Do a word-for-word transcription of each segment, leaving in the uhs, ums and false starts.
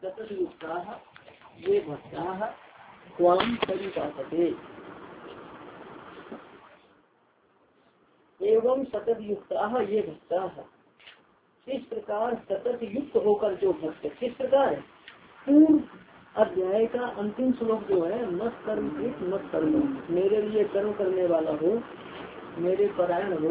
सतत युक्ताः ये भक्ताः त्वां परिपासते। एवं सतत युक्ताः ये भक्ताः, इस प्रकार सतत युक्त होकर जो भक्त, किस प्रकार पूर्ण अध्याय का अंतिम श्लोक जो है, मत कर्म मत कर्म, मेरे लिए कर्म करने वाला हो, मेरे परायण हो,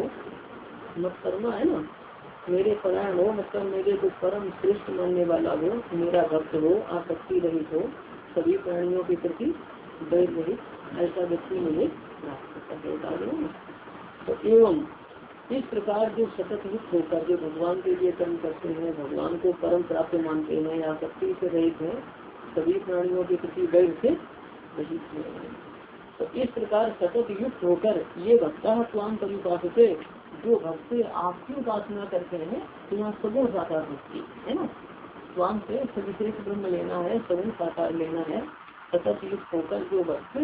मत कर्म है ना, मेरे परायण हो मतलब मेरे को परम श्रेष्ठ मानने वाला हो, मेरा भक्त हो, आसक्ति रहित हो, सभी प्राणियों के प्रति वैर रहित, ऐसा व्यक्ति मुझे प्राप्त करता है। तो एवं इस प्रकार जो सतत युक्त होकर जो भगवान के लिए कर्म करते हैं, भगवान को परम प्राप्त मानते हैं, आसक्ति से रहित है, सभी प्राणियों के प्रति वैर से रहित है, तो इस प्रकार सतत युक्त होकर ये भक्ता स्वाम परिपासते, जो भक्त आपकी उपासना करते हैं, तो यहाँ सगुण साकार भक्ति है ना, स्वाम से सविशेष ब्रह्म लेना है, सगुण साकार लेना है। सतत युक्त होकर जो भक्त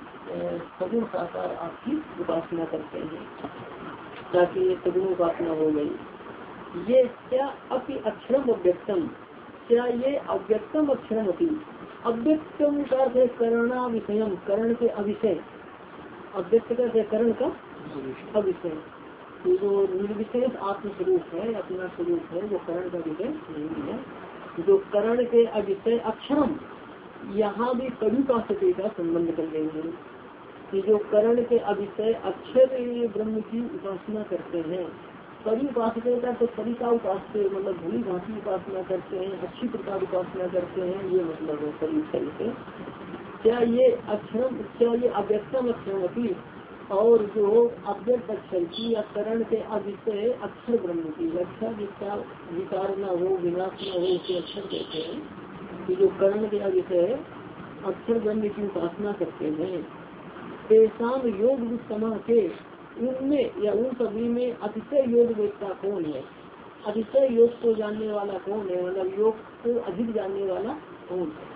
सगुण साकार आपकी उपासना करते हैं, ताकि ये सगुण उपासना हो गई। ये क्या अपि अक्षरम अव्यक्तम, क्या ये अव्यक्तम अक्षरम अपि, अव्यक्तम का से करना विषयम, करण के अविषय, अव्यक्त का से करण का अविषय, जो निर्विशेष आत्मस्वरूप है, अपना स्वरूप है, वो करण का विषय नहीं है। जो करण के अविषय अक्षरम, यहाँ भी कड़ी का सत्य का संबंध कर लेंगे कि जो करण के अविषय अक्षर ब्रह्म की उपासना करते हैं, कड़ी उपासना का तो कड़ी का उपासना मतलब भली भांति उपासना करते हैं, अच्छी प्रकार उपासना करते हैं, ये मतलब है कड़ी तरीके। क्या ये अक्षरम, क्या ये अव्यक्तम अक्षरम अपनी, और जो अव्यक्त अक्षर की या करण के अविषय अक्षर ब्रह्म की, अक्षर जिसका विकार न हो, विनाश न हो, उसे अक्षर कहते हैं। कि जो करण के अविषय अक्षर ब्रह्म की उपासना करते हैं, तेसाम योग समाह के, उनमें या उन सभी में अतिशय योग वेदता कौन है, अतिशय योग को जानने वाला कौन है, मतलब योग को अधिक जानने वाला कौन है,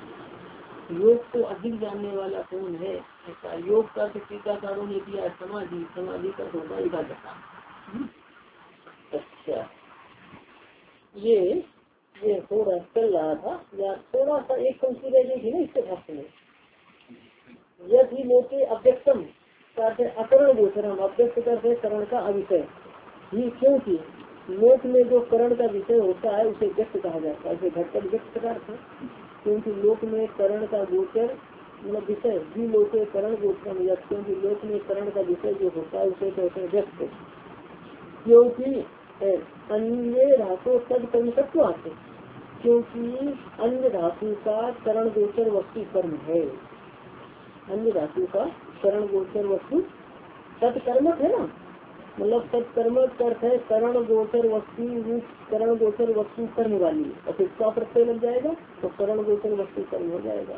योग को अधिक जानने वाला कौन है। ऐसा योग का टीकाकारों ने किया समाधि, समाधि का होता एकाग्रता। अच्छा, ये ये थोड़ा चल रहा था या थोड़ा सा एक पंक्ति रह गई थी ना इसके भाष्य में, यदि लोके अव्यक्तम करते अकरण गोचरम, अव्यक्त करते करण का अविषय ही, क्योंकि लोक में जो करण का विषय होता है उसे व्यक्त कहा जाता है, उसे घटकर व्यक्त करता है, क्योंकि लोक में करण का गोचर मतलब विषय भी लोके करण गोचरम, क्योंकि लोक में करण का विषय जो होता है उसे कहते हैं व्यक्त, क्योंकि अन्य धातु तद कर्म तत्व आते, क्योंकि अन्य धातु का करण गोचर वस्तु कर्म है, अन्य धातु का करण गोचर वस्तु तत्कर्मक है ना, मतलब तत्कर्मक अर्थ है करण गोचर वस्तु, करण गोचर वस्तु कर्म वाली, और फिर क्या प्रत्यय लग जाएगा तो करण गोचर वस्तु कर्म हो जाएगा।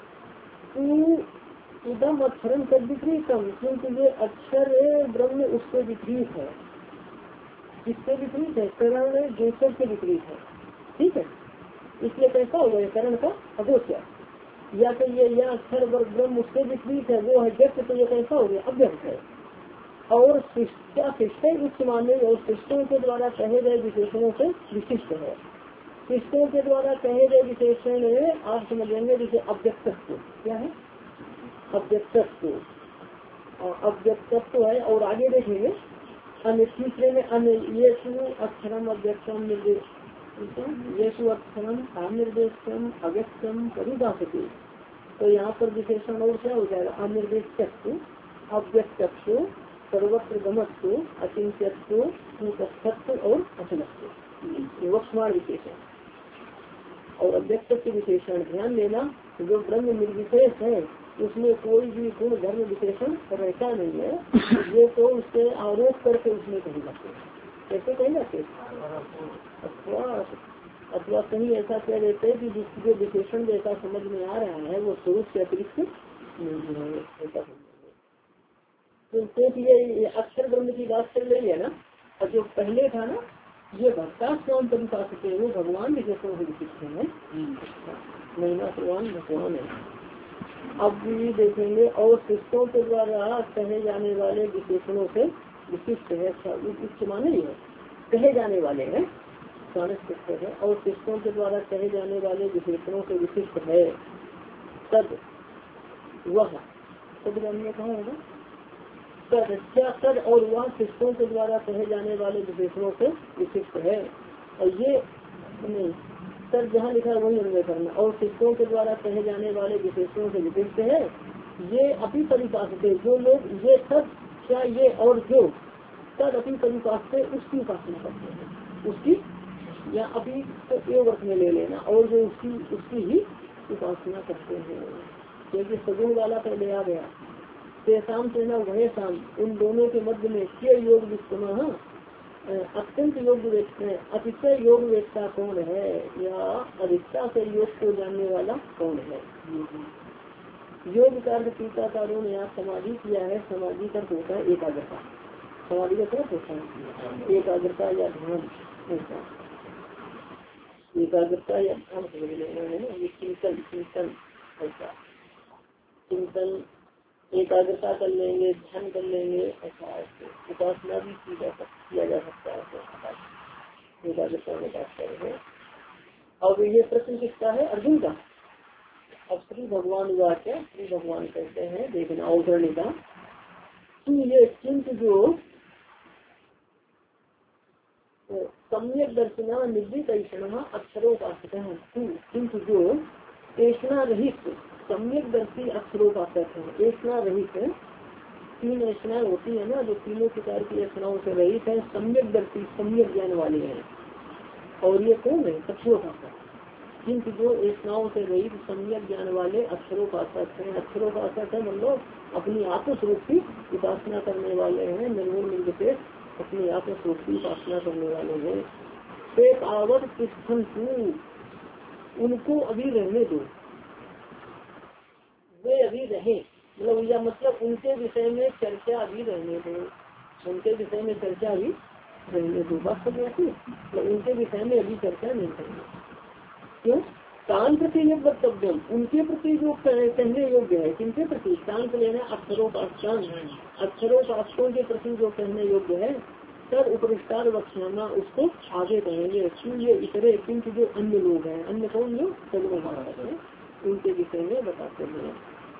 तो इदम अक्षरम तद विपरीतम, क्योंकि ये अक्षर ब्रह्म उससे विपरीत है, किससे विपरीत है, करण गोचर से विपरीत है, ठीक है, इसलिए कैसा होगा ये करण का अगोचर, या तो ये यह अक्षर ब्रह्म उससे विपरीत है, वो है व्यक्त, तो ये कैसा हो गया अव्यक्त है। और शिष्टों उच्च माने और शिष्टों के द्वारा कहे गए विशेषणों से विशिष्ट है, शिष्टों के द्वारा कहे गए विशेषण आप समझेंगे जैसे अव्यक्तत्व, क्या है अव्यक्तत्व, अव्यक्तत्व है। और आगे देखेंगे अन्य तीसरे में अन्य ये अक्षरम अव्यक्तम निर्देश, ये अक्षरम अनिर्देशम अव्यक्तम परिभाषते, तो यहाँ पर विशेषण और क्या हो जाएगा, अनिर्देशत्व, अव्यक्तत्व, सर्वत्र गमत्व, अचिंत्यत्व, कूटस्थत्व और अचलत्व, वक्ष्माण विशेषण। और अव्यक्त के विशेषण ध्यान देना, जो ब्रह्म निर्विशेष है उसमें कोई भी गुण धर्म विशेषण रहता नहीं है, ये तो उससे आरोप करके उसमें कही जाते हैं, कैसे कही जाते अथवा अथवा कहीं ऐसा कह देते हैं कि जो विशेषण जैसा समझ में आ रहा है वो स्वरूप से अतिरिक्त नहीं है, ऐसा तो क्योंकि ये अक्षर ब्रह्म की बात चल रही है ना, और जो पहले था ना ये भक्ता स्वयं परिभाषित है, वो भगवान विशेषण से विशिष्ट है, महिमा भगवान भगवान है। अब भी देखेंगे और शिष्टों के द्वारा कहे जाने वाले विशेषणों से विशिष्ट है, उच्च माने ही है, कहे जाने वाले हैं, सानिष्ठ है और शिष्टों के द्वारा कहे जाने वाले विशेषणों से विशिष्ट है। तद वह तद हमने कहा है ना, तद क्या तद और वह शिष्टों के द्वारा कहे जाने वाले विशेषणों से विशिष्ट है। और ये नहीं, तद जहाँ लिखा है वही अन्वय करना। और शिष्टों के द्वारा कहे जाने वाले विशेषणों से विशिष्ट है। ये अपनी परिपास से जो लोग ये तद क्या ये और जो तद अपनी परिपास से उसकी उपासना करते हैं, उसकी या अभी एक अर्थ में ले लेना, और जो उसकी उसकी ही उपासना करते हैं। क्योंकि सगुण वाला पहले आ गया, तेसाम से न वह शाम, उन दोनों के मध्य में के योग विस्तम अत्यंत योग अतिशय योग वेदता कौन है, या अधिकता से योग को जानने वाला कौन है। योग का अर्थ टीकाकारों ने यहाँ समाधि किया है। समाधि का होता है एकाग्रता, समाधि का क्या होता है एकाग्रता या ध्यान, एकाग्रता या ध्यान समझ लेना है ना। ये चिंतन चिंतन ऐसा चिंतन एकाग्रता कर लेंगे, ध्यान कर लेंगे, ऐसा उपासना भी की जा सकती किया जा सकता है। एकाग्रता में बात करेंगे। अब ये प्रश्न किसका है, अर्जुन का। अब श्री भगवान वाक्य श्री भगवान कहते हैं, देखना अवतरणी का कि ये चिंत जो सम्यक दर्शना निर्दित ऐसा अक्षरों का किंतु जो ऐसा रहित सम्यक दर्शी अक्षरों का अर्थ है। ऐसा रहित तीन ऐसा होती है ना, जो तीनों प्रकार की ऐसाओं से रहित है, सम्यक दर्शी सम्यक ज्ञान वाले हैं। और ये कौन है, अक्षरों का अर्थ। किंतु जो ऐसाओं से रहित सम्यक ज्ञान वाले अक्षरों का अर्थ है। अक्षरों का अर्थ है मतलब अपनी आत्मस्वरूप की उपासना करने वाले हैं, निर्गुण निर्विशेष अपनी आत्मस्वरूप की उपासना करने वाले हैं। एक आवत तिष्ठन्तु, उनको अभी रहने दो, वे अभी रहे, मतलब या मतलब उनके विषय में चर्चा अभी रहने दो, उनके विषय में चर्चा अभी रहने दो। बात समझ आती है, तो उनके विषय में अभी चर्चा नहीं करेंगे। क्यों, कान प्रति वक्तव्यम, उनके प्रति जो कहने योग्य है। किनके प्रति, कान को लेना अक्षरों का स्थान, अक्षरों का अक्षरों के प्रति जो कहने योग्य है, तब उपरिष्टार वक्षाना उसको आगे कहेंगे। ये इतरे किंतु जो अन्य लोग हैं, अन्य कौन लोग, सगुण महाराज हैं, उनके विषय में बताते हैं।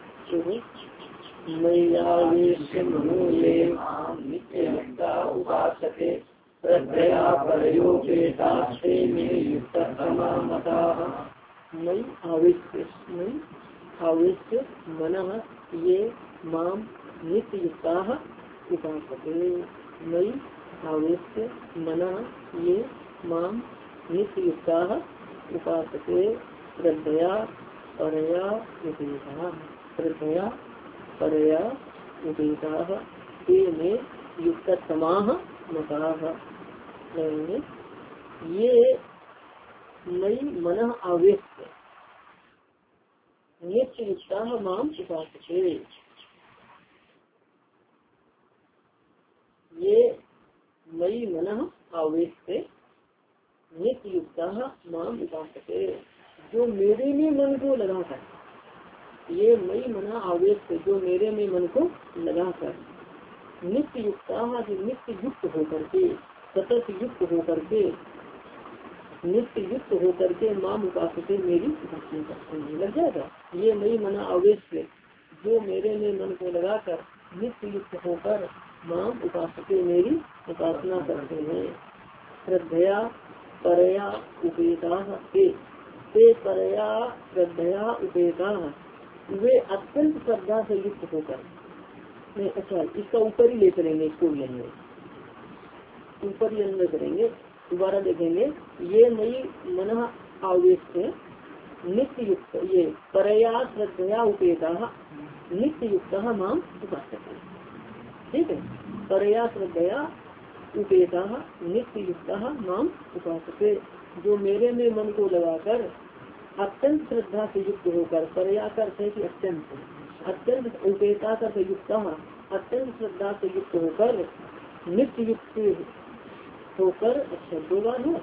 नई आवेश्य नई आवेश्य मनः ये माम नित्य युक्ता उपासते। नई आवेश्य मनः ये माम नित्य युक्ता उपासते। श्रद्धया परया उपेता श्रद्धया परया उपेता ते में युक्त समाह मताः। ये नई मन आवेश नित्य युक्ता माम उपासते। ये नई मन आवेश से नित्य युक्ता माम उपासते, जो मेरे में मन को लगाकर, ये मई मना आवेश से जो मेरे में मन को लगाकर, नित्य युक्ता जो नित्य युक्त होकर के, सतत युक्त होकर के, नित्य युक्त होकर के माम उपासते मेरी उपासना करते हैं। लग जाएगा, ये मई मना आवेश से जो मेरे में मन को लगाकर नित्य युक्त होकर माम उपासते मेरी उपासना करते हैं। श्रद्धया परया उपेता ते ते परया श्रद्धया उपेता, वे अत्यंत श्रद्धा से युक्त होकर, नहीं अच्छा इसका ऊपर ही ले चलेंगे, इसको लेंगे ऊपर ही अन्वय करेंगे। दोबारा देखेंगे, ये नई मन आवेश से नित्य युक्त, ये परया श्रद्धया उपेता नित्य युक्त माम उपासते। ठीक है, परया श्रद्धया उपेता नित्य युक्त माम उपासते, जो मेरे में मन को लगाकर अत्यंत श्रद्धा से युक्त होकर, परया करते कि अत्यंत, अत्यंत उपेता करते युक्त, अत्यंत श्रद्धा से युक्त होकर, नित्य युक्त होकर, अच्छा दो बार है,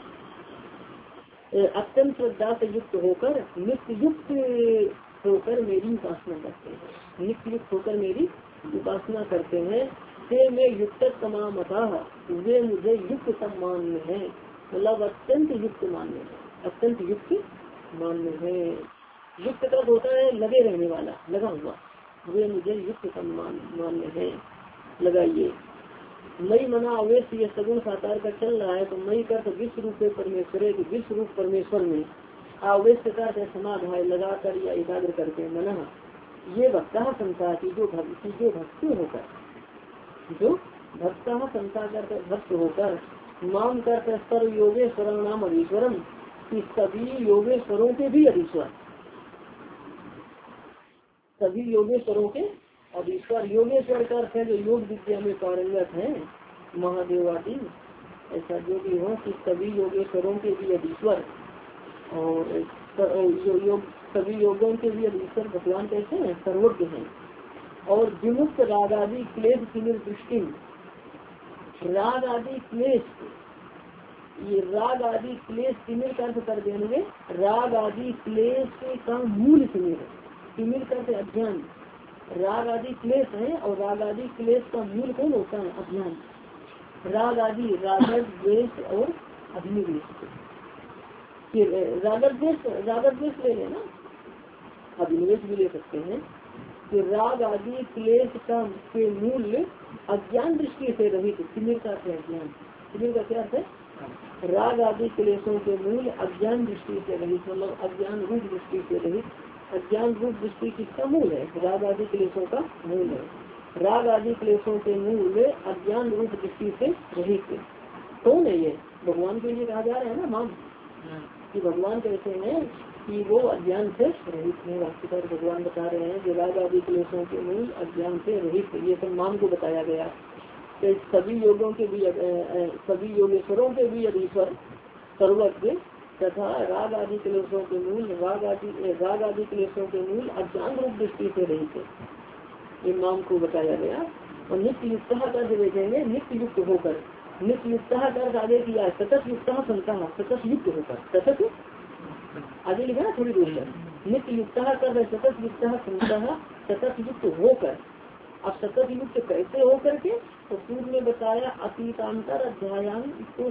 अत्यंत श्रद्धा से युक्त होकर नित्य युक्त होकर मेरी उपासना करते हैं। नित्य युक्त होकर मेरी उपासना करते हैं। ते में युक्त तमामता, वे मुझे युक्त सम्मान में है। मतलब अत्यंत युक्त मान्य है, अत्यंत युक्त मान्य है। युक्त का होता है लगे रहने वाला, लगा हुआ, वे मुझे युक्त सम्मान मान्य है। लगाइए मई मना अवेश ये सगुण साकार का चल रहा है, तो मई का तो विश्व रूप परमेश्वर है, विश्व रूप परमेश्वर में आवेश का समाधान लगा कर या एकाग्र करके मना ये भक्ता संसार की जो भक्ति जो भक्ति होकर जो भक्ता संसार कर भक्त होकर माम कर सर्व योगेश्वर नाम अधीश्वरम, कि सभी योगेश्वरों के भी अधीश्वर, सभी योगेश्वरों के अधीश्वर। योगेश्वर का अर्थ है जो योग विद्या में पारंगत है, महादेव आदि, ऐसा जो भी हो कि सभी योगेश्वरों के भी अधीश्वर और जो योग सभी योगों के भी अधीश्वर भगवान कैसे हैं, सर्वज्ञ हैं। और विमुक्त राग आदि क्लेश की निर्दृष्टि, राग आदि क्लेश, ये राग आदि क्लेश तिमिर का अर्थ कर देंगे, राग आदि क्लेश का मूल तिमिर, तिमिर का अर्थ अज्ञान, राग आदि क्लेश है और राग आदि क्लेश का मूल कौन होता है, अज्ञान। राग आदि रागत द्वेष और अभिनिवेश, रागत द्वेष रागत द्वेष ले लेना, अभिनिवेश भी ले सकते हैं। कि राग आदि क्लेश का के मूल अज्ञान दृष्टि से रहित, तिमिर का अर्थ है अज्ञान, तिमिर का क्या अर्थ है, राग आदि क्लेशों के मूल अज्ञान दृष्टि से रहित, मतलब अज्ञान रूप दृष्टि से रहित। अज्ञान रूप दृष्टि किसका मूल है, राग आदि क्लेशों का मूल है। राग आदि क्लेशों के मूल अज्ञान रूप दृष्टि से रहित कौन है, ये भगवान के लिए कहा जा रहा है ना माम, कि भगवान कहते हैं कि वो अज्ञान से रहित है। वास्तविक भगवान बता रहे हैं कि राग आदि क्लेशों के मूल अज्ञान से रहित, ये सब माम को बताया गया। तो सभी योगों के भी सभी योगेश्वरों के भी अधीश्वर सर्वज्ञ तथा राग आदि क्लेशों के मूल राग आदि राग आदि क्लेशों के मूल अज्ञान रूप दृष्टि से रहित है, इन नाम को बताया गया। और नित्य युक्त कर देखेंगे, नित्य युक्त होकर, नित्य युक्त कर आगे किया सतत युक्त संता, सतत युक्त होकर, सतत आगे लिखा ना थोड़ी दूर पर, नित्य युक्त कर सतत युक्त संता, सतत युक्त होकर। अब सतत युक्त कैसे हो करके, तो पूर्व में बताया अतीतांतर अध्यायान तो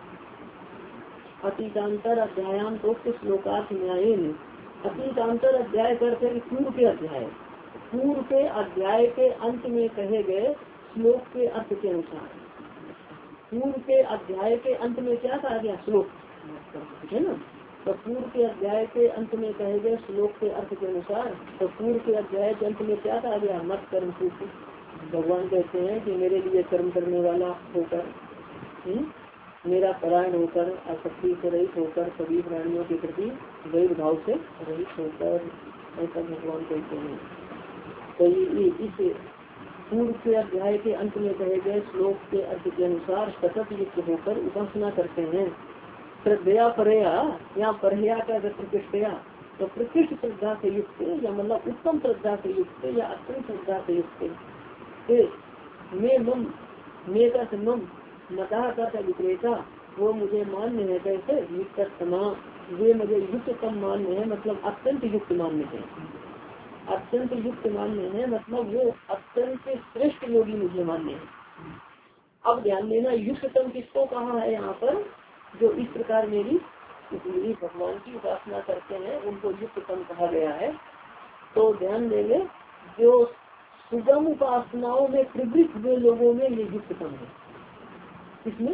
अतीतांतर अध्यायान तो श्लोकार्थ न्यायन, अतीतांतर अध्याय करते पूर्व के अध्याय, पूर्व के अध्याय के अंत में कहे गए श्लोक के अर्थ के अनुसार, पूर्व के अध्याय के अंत में क्या कहा गया, श्लोक है ना, तो पूर्व के अध्याय के अंत में कहे गए श्लोक के अर्थ के अनुसार, तो पूर्व के अध्याय के अंत में क्या कहा गया, मत कर्म सूची। भगवान कहते हैं कि मेरे लिए कर्म करने वाला होकर, हुँ? मेरा परायण होकर, आसक्ति से रहित होकर, सभी प्राणियों के प्रति वैध भाव से रहित होकर, ऐसा भगवान कहते हैं। तो ये इस पूर्व के अध्याय के अंत में कहे गए श्लोक के अर्थ के अनुसार सतत युक्त होकर उपासना करते हैं। श्रद्धया परया, यहाँ परया का प्रतिष्ठया, तो प्रकृष्ट श्रद्धा से युक्त या मतलब उत्तम श्रद्धा से युक्त या अत्यंत श्रद्धा से युक्त। मैं मम मैं का मम मता का विक्रेता, वो मुझे मान्य है, कैसे युक्त समा, वे मुझे युक्त कम मान्य है, मतलब अत्यंत युक्त मान्य है, अत्यंत युक्त मान्य है, मतलब वो अत्यंत श्रेष्ठ योगी मुझे मान्य है। अब ध्यान देना, युक्ततम किसको कहा है यहाँ पर, जो इस प्रकार मेरी मेरी भगवान की उपासना करते हैं उनको युक्ततम कहा गया है। तो ध्यान देंगे, जो सुगम उपासनाओं में प्रवृत्त हुए लोगों में ये युक्ततम है। इसमें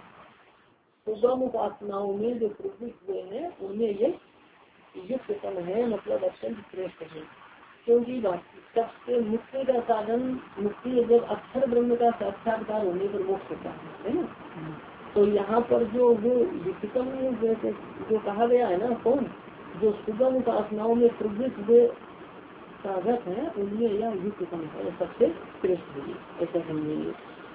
सुगम उपासनाओं में जो प्रवृत्त हुए हैं उनमें ये युक्ततम है, मतलब अत्यंत श्रेष्ठ है। क्योंकि सबसे मुक्ति का साधन, मुक्ति जब अक्षर ब्रह्म का साक्षात्कार होने पर मोक्ष होता है ना, तो यहाँ पर जो वो युक्ततम जो कहा गया है ना, कौन जो सुगम उपासनाओं में प्रवृत्त हुए साधक है उनमें यह युक्ततम है, सबसे श्रेष्ठ है, ऐसा समझेंगे।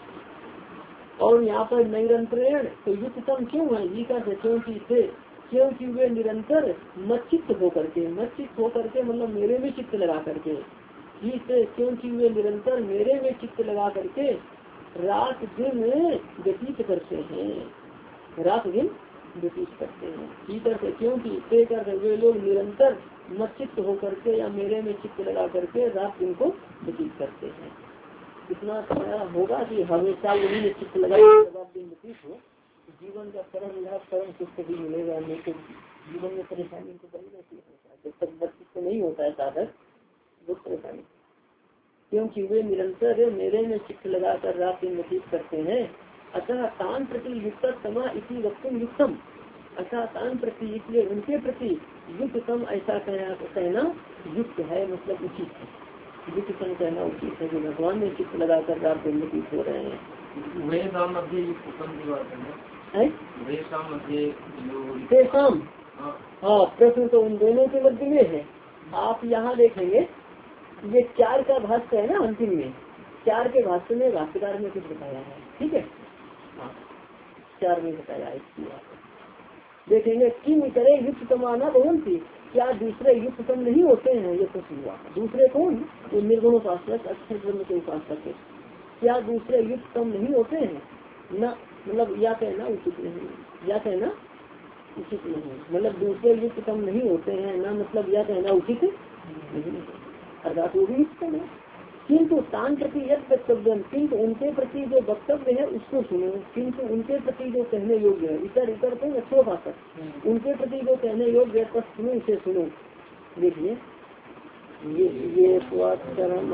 और यहाँ पर निरंतर तो युक्ततम क्यों है जी का, क्योंकि थे क्योंकि वे निरंतर मच्चित्त होकर के, मच्चित्त होकर के मतलब मेरे में चित्त लगा करके, जी से क्योंकि वे निरंतर मेरे में चित्त लगा करके रात दिन व्यतीत करते हैं, रात दिन व्यतीत करते हैं। ठीक है, क्योंकि ते कर वे लोग निरंतर मच्चित्त होकर के या मेरे में चित्त लगा करके रात दिन को व्यतीत करते हैं। इतना समय होगा कि हमेशा यही में चित्त लगा रात दिन व्यतीत हो, जीवन का परम लाभ परम सुख कभी मिलेगा नहीं, तो जीवन में परेशानी तो बनी रहती है। जब तक बच्चे को नहीं होता है साधक दुख परेशानी, क्योंकि वे निरंतर मेरे में चित्त लगाकर रात दिन व्यतीत करते हैं। अतः तान प्रति युक्त समा इसी वक्तुम युक्तम, अतः तान प्रति इसलिए उनके प्रति युक्तम ऐसा कहना कहना युक्त है, मतलब उचित है। युक्तम कहना उचित है जो भगवान में चित्त लगाकर रात दिन व्यतीत हो रहे हैं। हाँ, प्रश्न तो उन दोनों के मध्य में है। आप यहाँ देखेंगे ये चार का भाष्य है ना, अंतिम में चार के भाष्य में भाष्यकार में कुछ बताया है, ठीक है। हाँ, चार में बताया है इसकी बात देखेंगे। किम करे युक्त कमाना भवन थी, क्या दूसरे युक्तम नहीं होते हैं? ये प्रश्न हुआ। दूसरे कौन? वो निर्गुण उपासक अक्षर ब्रह्म के उपासक है। क्या दूसरे युक्तम नहीं होते हैं? न, मतलब या कहना उचित नहीं, या कहना उचित नहीं, मतलब दूसरे युक्तम नहीं होते हैं ना, मतलब या कहना उचित नहीं, अर्थात वो भी युक्तम है। किंतु तान प्रति यद वक्तव्य, किंतु उनके प्रति जो वक्तव्य है उसको सुनो, किंतु उनके प्रति जो कहने योग्य है, इतर इतर तो अच्छो भाषक, उनके प्रति जो कहने योग्य है तब सुनो, इसे सुनो। देखिए ये ये स्वाक्षरम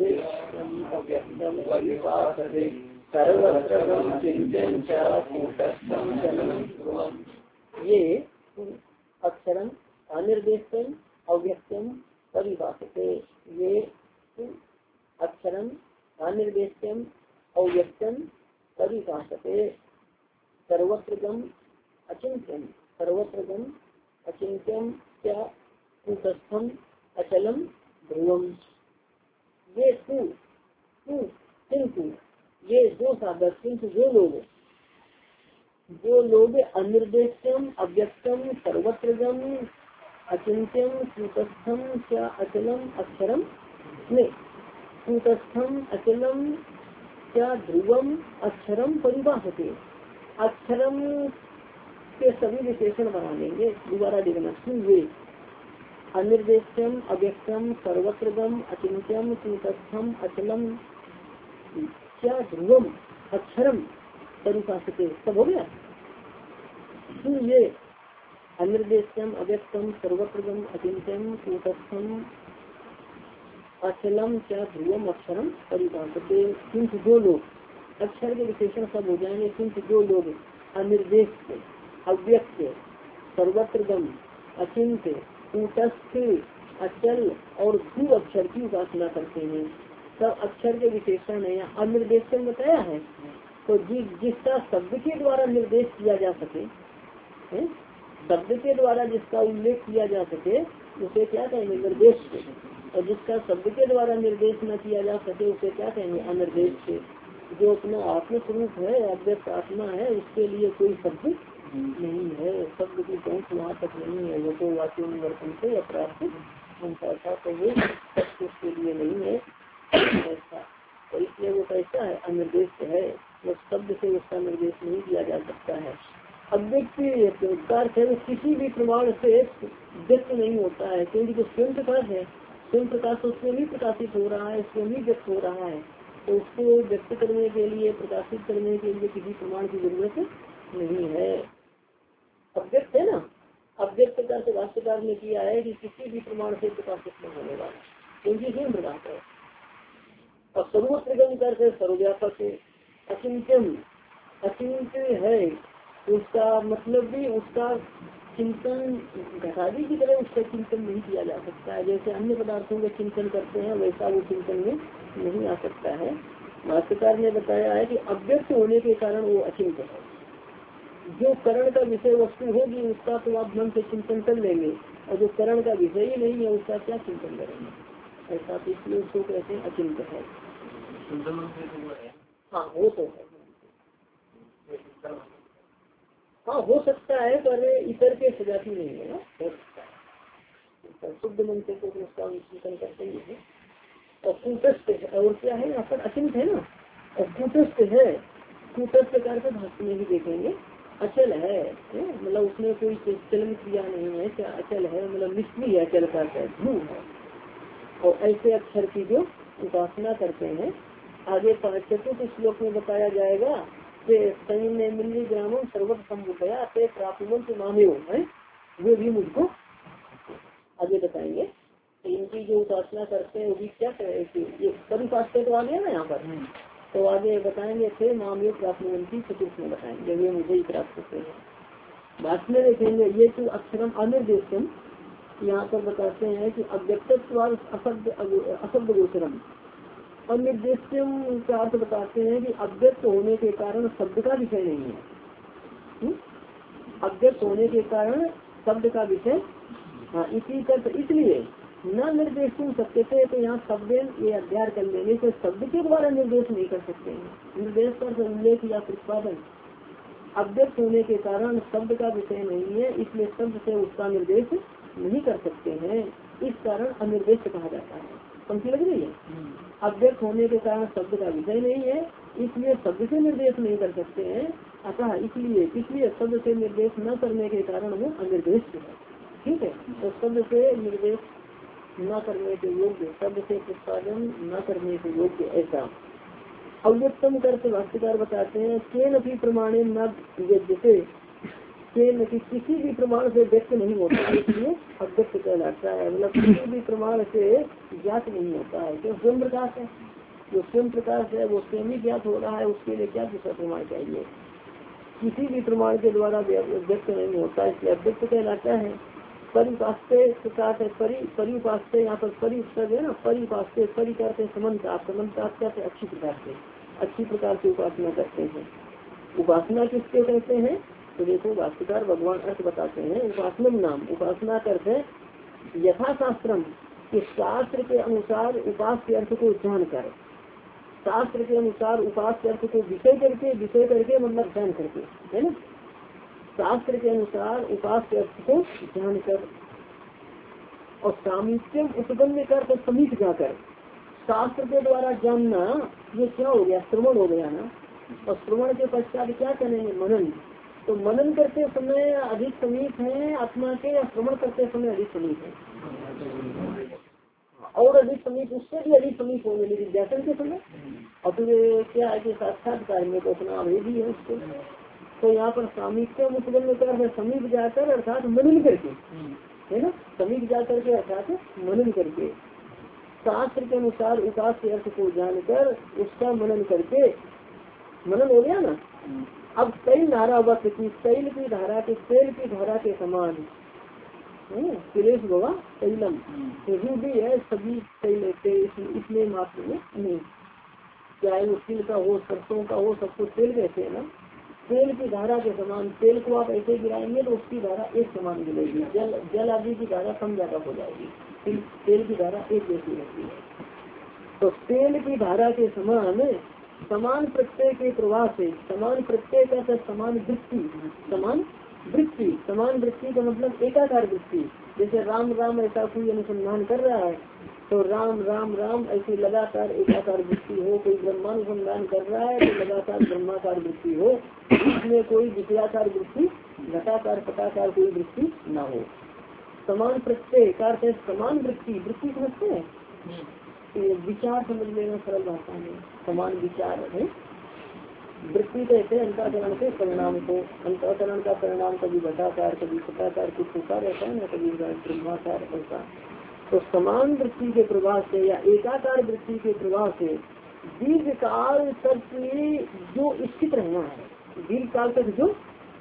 ये अक्षरम अनिर्देशम अव्यक्तम परिभाषते, ये अक्षरम अनिर्देश्यम अव्यक्तम परिभाषते, सर्वत्रगम अचिंत्यम, सर्वत्रगम अचिंत्यम क्या कूटस्थम अचलम ध्रुवम। ये तू तू किंतु ये दो साधक, किंतु जो लोग जो लोग अनिर्देश्यम अव्यक्तम सर्वत्रगम अचिंत्यम कूटस्थम क्या अचलम अक्षरम में कूटस्थम अचलम क्या ध्रुवम अक्षरम परिभाषते, अक्षरम के सभी विशेषण बना लेंगे। दोबारा देखना, वे अनिर्देश्यम अव्यक्तम सर्वत्रगम अचिंत्यम कूटस्थम अचलम क्या ध्रुवम अक्षरम परिभाषते, सब हो गया। ये अनिर्देश्यम अव्यक्तम सर्वत्रगम अचिंत्यम कूटस्थम अचलम क्या ध्रुवम अक्षरम परिभाषते, किंतु जो लोग, अक्षर के विशेषण सब हो जाएंगे, किंतु जो लोग अनिर्देश अव्यक्त सर्वत्रगम अचिंत्य कूटस्थ अचल और ध्रुव अक्षर की उपासना करते हैं, सब अक्षर के विशेषण है। यहाँ अनिर्देशन बताया है, तो जिस जिसका शब्द के द्वारा निर्देश किया जा सके, शब्द के द्वारा जिसका उल्लेख किया जा सके उसे क्या कहेंगे? निर्देश। और जिसका शब्द के द्वारा निर्देश न किया जा सके उसे क्या कहेंगे? अनिर्देश। जो अपना आत्म स्वरूप है, अव्यक्त आत्मा है, उसके लिए कोई शब्द नहीं है, शब्द की पहुँच वहाँ तक नहीं है। वो तो वाक्य निवर्तन से अप्राप्त बनता था, तो वो शब्द उसके लिए नहीं है ऐसा, और इसलिए वो कैसा है? अनिर्देश है, वो शब्द से उसका निर्देश नहीं किया जा सकता है। अव्यक्त है, वो किसी भी प्रमाण से व्यक्त नहीं होता है, क्योंकि जो स्वयं प्रकाश है, स्वयं प्रकाश उसमें भी प्रकाशित हो रहा है, स्वयं भी व्यक्त हो रहा है, तो उसको व्यक्त करने के लिए, प्रकाशित करने के लिए किसी प्रमाण की जरूरत नहीं है। अव्यक्त है ना, अव्यक्त प्रकार से भाष्यकार ने किया है कि किसी भी प्रमाण से प्रकाशित नहीं होने वाला, क्योंकि स्वयं प्रकाश है। और सर्वत्र से सर्वव्यापक है, अचिंत्यम अचिंत्य है, उसका मतलब भी उसका चिंतन घटादी की तरह उसका चिंतन नहीं किया जा सकता है। जैसे अन्य पदार्थों का चिंतन करते हैं वैसा वो चिंतन में नहीं आ सकता है। भाष्यकार ने बताया है कि अव्यक्त होने के कारण वो अचिंत्य है। जो करण का विषय वस्तु होगी उसका तो आप मन से चिंतन कर लेंगे, और जो करण का विषय ही नहीं है उसका क्या चिंतन करेंगे? ऐसा तो इसलिए उसको कहते हैं अचिंत्य है। हाँ वो तो है, हाँ हो सकता है, पर इतर के सजाती नहीं है ना, हो सकता है शुद्ध मन से तो उसका चिंतन करते ही है। और कूटस्थ है, और क्या है यहाँ पर? अचिंत है ना, और कूटस्थ है, कूटस्थ प्रकार से भाष्य में भी देखेंगे। अचल है, मतलब उसमें कोई चलन क्रिया नहीं है, क्या अचल है, मतलब निष्क्रिय अचल का ध्रुव है। और ऐसे अक्षर की जो उपासना करते हैं, आगे चतुर्थ श्लोक में बताया जाएगा सैन्य मिली ग्रामम सर्वत संबुद्धया ते प्राप्त मामेव है, वे भी मुझको आगे बताएंगे। तो इनकी जो उपासना करते हैं वो भी क्या करे, ये कभी पास्ते तो आ गया ना यहाँ पर, तो आगे बताएंगे थे मामेव प्राप्त चतुर्थ में बताएंगे वे मुझे ही प्राप्त करते हैं। भाषण में देखेंगे ये तो अक्षरम अनिर्देशम, यहाँ पर बताते हैं कि अव्यक्तत्व अशब्द अशब्द गोचरम, अनिर्देशम का अर्थ बताते हैं कि अव्यक्त होने के कारण शब्द का विषय नहीं है। अव्यक्त होने के कारण शब्द का विषय, हाँ इसी कर इसलिए न निर्देश सकते थे, तो यहाँ शब्द ये अध्ययन कर लेने से शब्द के द्वारा निर्देश नहीं कर सकते हैं। निर्देश पर उल्लेख या प्रतिपादन अव्यक्त होने के कारण शब्द का विषय नहीं है, इसलिए शब्द से उसका निर्देश नहीं कर सकते हैं, इस कारण अनिर्देश कहा जाता है। पंक्ति लग रही है, अव्यक्त होने के कारण शब्द का विषय नहीं है, इसलिए शब्द से निर्देश नहीं कर सकते हैं। अतः इसलिए इसलिए शब्द से निर्देश न करने के कारण वो अनिर्देश है। ठीक है, तो शब्द से निर्देश न करने के योग्य, शब्द से प्रतिपादन न करने के योग्य ऐसा अव्यक्तम करके भाष्यकार बताते हैं केन भी प्रमाणे न व्यक्ति किसी भी प्रमाण से व्यक्त नहीं होता है, इसलिए अव्यक्त कहलाता है। मतलब किसी भी प्रमाण से ज्ञात नहीं होता है, जो स्वयं प्रकाश है, जो स्वयं प्रकाश है वो स्वयं ही ज्ञात हो रहा है, उसके लिए क्या दूसरा प्रमाण चाहिए। किसी भी प्रमाण के द्वारा व्यक्त नहीं होता, इसलिए अव्यक्त कहलाता है। परिपास्ते प्रकाश है, परि परिपास्ते यहाँ पर परि उत्सव है ना, परिपास्ते परि करते समन्ता समन्ता कहते अच्छी प्रकार से अच्छी प्रकार से उपासना करते हैं। उपासना किसके कहते हैं, तो देखो भाष्यकार भगवान अर्थ बताते हैं। उपासना नाम उपासना करते यथा शास्त्रम, कि शास्त्र के अनुसार उपास के अर्थ को जान कर, शास्त्र के अनुसार उपास के अर्थ को विषय करके विषय करके मतलब जान करके, है ना, शास्त्र के अनुसार उपास के अर्थ को जानकर और सामीप्यम उपगम्य कर तो समीप जाकर शास्त्र के द्वारा जानना, ये क्या हो गया, श्रवण हो गया ना, और श्रवण के पश्चात क्या करेंगे, मनन। तो मनन करते समय अधिक समीप है आत्मा के, या श्रवण करते समय अधिक समीप है, और अधिक समीप उससे भी अधिक समीप होंगे निधिध्यासन के समय। और फिर क्या है कि साक्षात्कार में तो अपना अभेदी है उसको। तो यहाँ पर सामीप्य उपगम्य कर समीप जाकर अर्थात मनन करके, है ना, समीप जाकर के अर्थात मनन करके शास्त्र के अनुसार उपास के अर्थ को जानकर उसका मनन करके, मनन हो गया ना। अब तैल धारा वक्त की, तैल की धारा के तेल की धारा के समान सुरेश बाबा तैलम भी है, सभी तैल इसलिए मात्र में नहीं, चाहे वो तिल का हो सरसों का हो सबको तेल कहते हैं ना। तेल की धारा के समान, तेल को आप ऐसे गिराएंगे तो उसकी धारा एक समान गिरेगी, जल जल आदि की धारा कम ज्यादा हो जाएगी, तेल की धारा एक जैसी रहती है। तो तेल की धारा के समान समान प्रत्यय के प्रवाह से, समान प्रत्यय का समान वृत्ति, समान वृत्ति समान वृत्ति का मतलब एकाकार वृत्ति। जैसे राम राम ऐसा कोई अनुसंधान कर रहा है तो राम राम राम ऐसी लगातार एकाकार वृत्ति हो, कोई ब्रह्मानुसंधान कर रहा है तो लगातार ब्रह्माकार वृत्ति हो, इसमें कोई विषयाकार वृत्ति घटाकार पटाकार कोई वृत्ति न हो। समान प्रत्यय का अर्थ समान वृत्ति, वृत्ति समझते हैं, विचार समझ लेना सरल भाषा में, समान विचार है। वृत्ति कहते हैं अंतःकरण के परिणाम को, अंतःकरण का परिणाम कभी घटाकार कभी पटाकार कुछ होता रहता है ना, कभी ब्रह्माकार ऐसा। तो समान वृत्ति के प्रवाह से या एकाकार वृत्ति के प्रवाह से दीर्घ काल तक जो स्थित रहना है, दीर्घ काल तक जो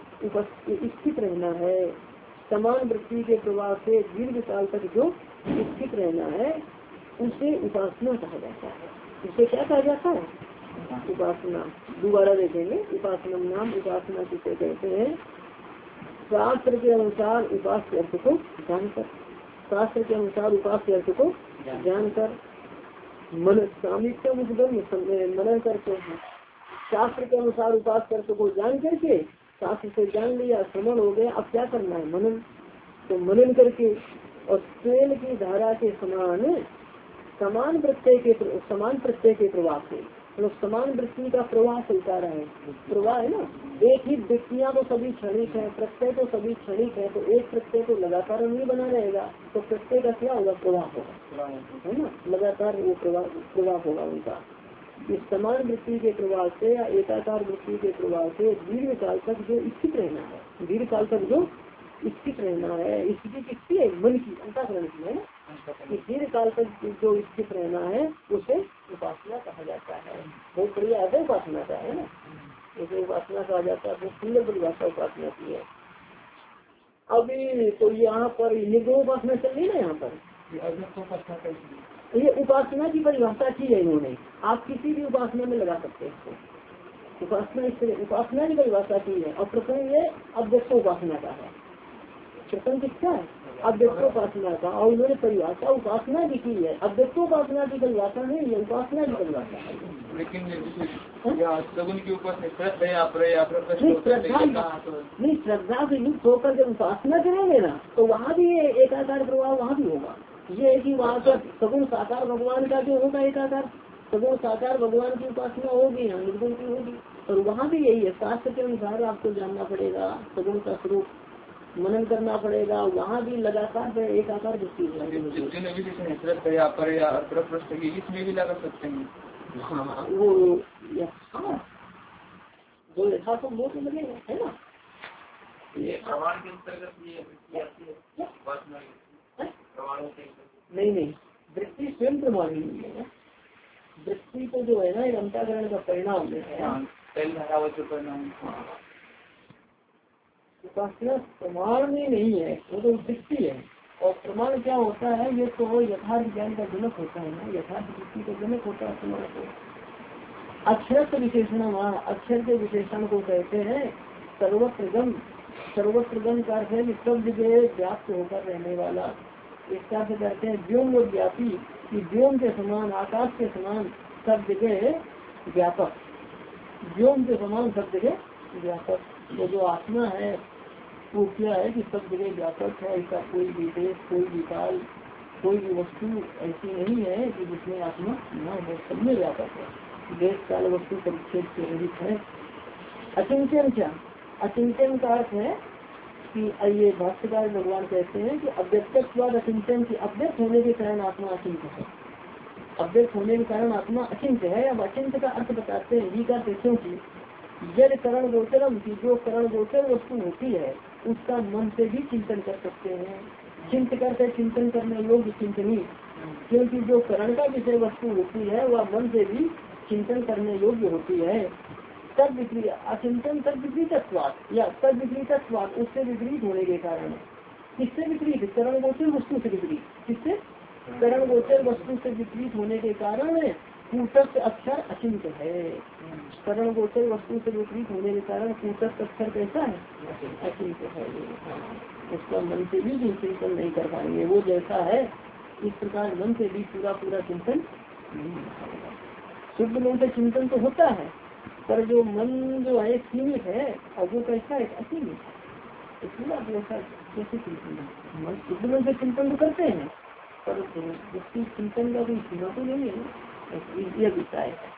स्थित रहना है, समान वृत्ति के प्रवाह से दीर्घ काल तक जो स्थित रहना है उसे उपासना कहा जाता है। उसे क्या कहा जाता है, उपासना। दोबारा देखेंगे, उपासना नाम उपासना किसे कहते हैं, शास्त्र के अनुसार उपास के अर्थ को जानकर, शास्त्र के अनुसार उपास के अर्थ को जानकर मन सामित्य मनन करते हैं। शास्त्र के अनुसार उपास के अर्थ को जान करके, शास्त्र से जान लिया, श्रवण हो गया, अब क्या करना है, मनन। तो मनन करके और तेल की धारा के समान समान प्रत्यय के समान प्रत्यय के प्रवाह से, मतलब समान वृत्ति का प्रवाह चलता रहे, प्रवाह है ना, एक ही वृत्तियाँ तो सभी क्षणिक है, प्रत्यय तो सभी क्षणिक है, तो एक प्रत्यय तो लगातार नहीं बना रहेगा, तो प्रत्यय का क्या होगा, प्रवाह होगा, है ना, लगातार वो प्रवाह प्रवाह होगा उनका। इस समान वृत्ति के प्रभाव से या एकाकार वृत्ति के प्रभाव से दीर्घ काल तक जो स्थित रहना है, दीर्घ काल तक जो स्थित रहना है, स्थिति किसकी है? मन की, अंतःकरण की है ना। दीर्घ काल तक जो स्थित रहना है उसे उपासना कहा जाता है। बहुत बढ़िया है उपासना का, है ना, उसे उपासना कहा जाता है। बहुत सुंदर परिभाषा उपासना की है। अभी तो यहाँ पर निर्गुण उपासना चल रही ना, यहाँ पर ये उपासना की परिभाषा की है इन्होंने। आप किसी भी उपासना में लगा सकते हैं इसको। उपासना इस उपासना की परिभाषा की है। और प्रसंग ये अव्यक्त उपासना का है। प्रसंग किसका है? अव्यक्त उपासना का। और उन्होंने परिभाषा उपासना की की है, अव्यक्त उपासना की परिभाषा नहीं, ये उपासना की परिभाषा है। लेकिन सगुन की नहीं, श्रद्धा से युक्त होकर जब उपासना करेंगे ना तो वहाँ भी एकाकार प्रभाव वहाँ भी होगा। ये है कि वहाँ पर सगुण साकार भगवान का जो होगा एकाकार, सगुण साकार भगवान की उपासना होगी, यहाँ निर्गुण की होगी। और वहाँ भी यही है, शास्त्र के अनुसार आपको जानना पड़ेगा, सगुण का स्वरूप मनन करना पड़ेगा। वहाँ भी लगातार एकाकार दृष्टि इसमें भी लगा सकते हैं। हाँ वो हाँ जो यथा तो वो तो लगेगा, है ना। ये प्रमाण के अंतर्गत ये नहीं नहीं, वृत्ति स्वयं प्रमाण नहीं है। वृत्ति तो जो है ना एक अंतःकरण का परिणाम है। उपासना प्रमाण में नहीं है, वो तो वृत्ति है। और प्रमाण क्या होता है? ये तो यथार्थ ज्ञान का जनक होता है ना, यथार्थ वृत्ति का जनक होता है प्रमाण को। अक्षर के विशेषण, वहाँ अक्षर के विशेषण को कहते हैं सर्वत्रगम। सर्वत्रगम का अर्थ है सब जगह व्याप्त होकर रहने वाला। इसका अर्थ कहते हैं व्योम व व्यापी, कि व्योम के समान, आकाश के समान सब जगह व्यापक। व्योम के समान सब जगह व्यापक। वो जो आत्मा है वो क्या है कि सब जगह व्यापक है। इसका कोई भी देश, कोई भी काल, कोई भी वस्तु ऐसी नहीं है कि जिसमें आत्मा न हो, सब में व्यापक है। देश काल वस्तु परिच्छेद से रहित है। अचिंत्यन क्या? अचिंत्यन का अर्थ है कि ये भाष्यकार भगवान कहते हैं कि अव्यक्तत्वाद अचिंत्यन, की अव्यक्त होने के कारण आत्मा अचिंत्य है। अव्यक्त होने के कारण आत्मा अचिंत्य है। अब अचिंत्य का अर्थ बताते हैं, जी का देशों की यद करण गोचरम की, जो करण गोचर वस्तु होती है उसका मन से भी चिंतन कर सकते हैं। चिंत करते चिंतन करने योग्य चिंतनी, क्योंकि जो करण का विषय वस्तु होती है वह मन से भी चिंतन करने योग्य होती है। तब विपरीत अचिंतन तब विपरीत या तब विपरीत उससे विपरीत होने के कारण। किससे विपरीत? करण गोचर वस्तु से विपरीत। किससे? करण गोचर वस्तु से विपरीत होने के कारण कूटस्थ अक्षर अचिंत्य है। करण गोचर वस्तु से विपरीत होने के कारण कूटस्थ अक्षर कैसा है? अचिंत्य है। उसका मन से भी चिंतन नहीं कर पाएंगे। वो जैसा है इस प्रकार मन से भी पूरा पूरा चिंतन नहीं कर पाएगा। शुद्ध मन से चिंतन तो होता है, पर जो मन जो है सीमित है और वो कैसा है? असीमित है। तो पूरा जैसा कैसे चिंतन है? मन शुद्ध मन से चिंतन तो करते हैं, पर उसकी चिंतन का कोई सीमा तो नहीं है। यह विषय है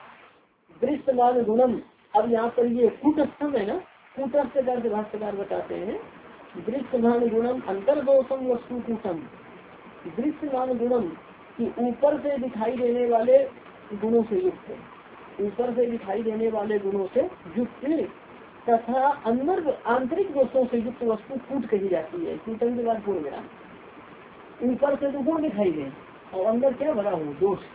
दृष्टमान गुणम। अब यहाँ पर ये कूटस्थम है ना, कूटस्थ का भाष्यकार बताते हैं दृष्टमान गुणम अंतर्दोषम वस्तु कूटम। दृष्टमान गुणम की ऊपर से दिखाई देने वाले गुणों से युक्त है, ऊपर से दिखाई देने वाले गुणों से युक्त तथा अंदर आंतरिक दोषों से युक्त वस्तु कूट कही जाती है। कूटन के बाद पूर्ण विराम। ऊपर से तो गुण दिखाई दे और अंदर क्या भरा हो? दोष।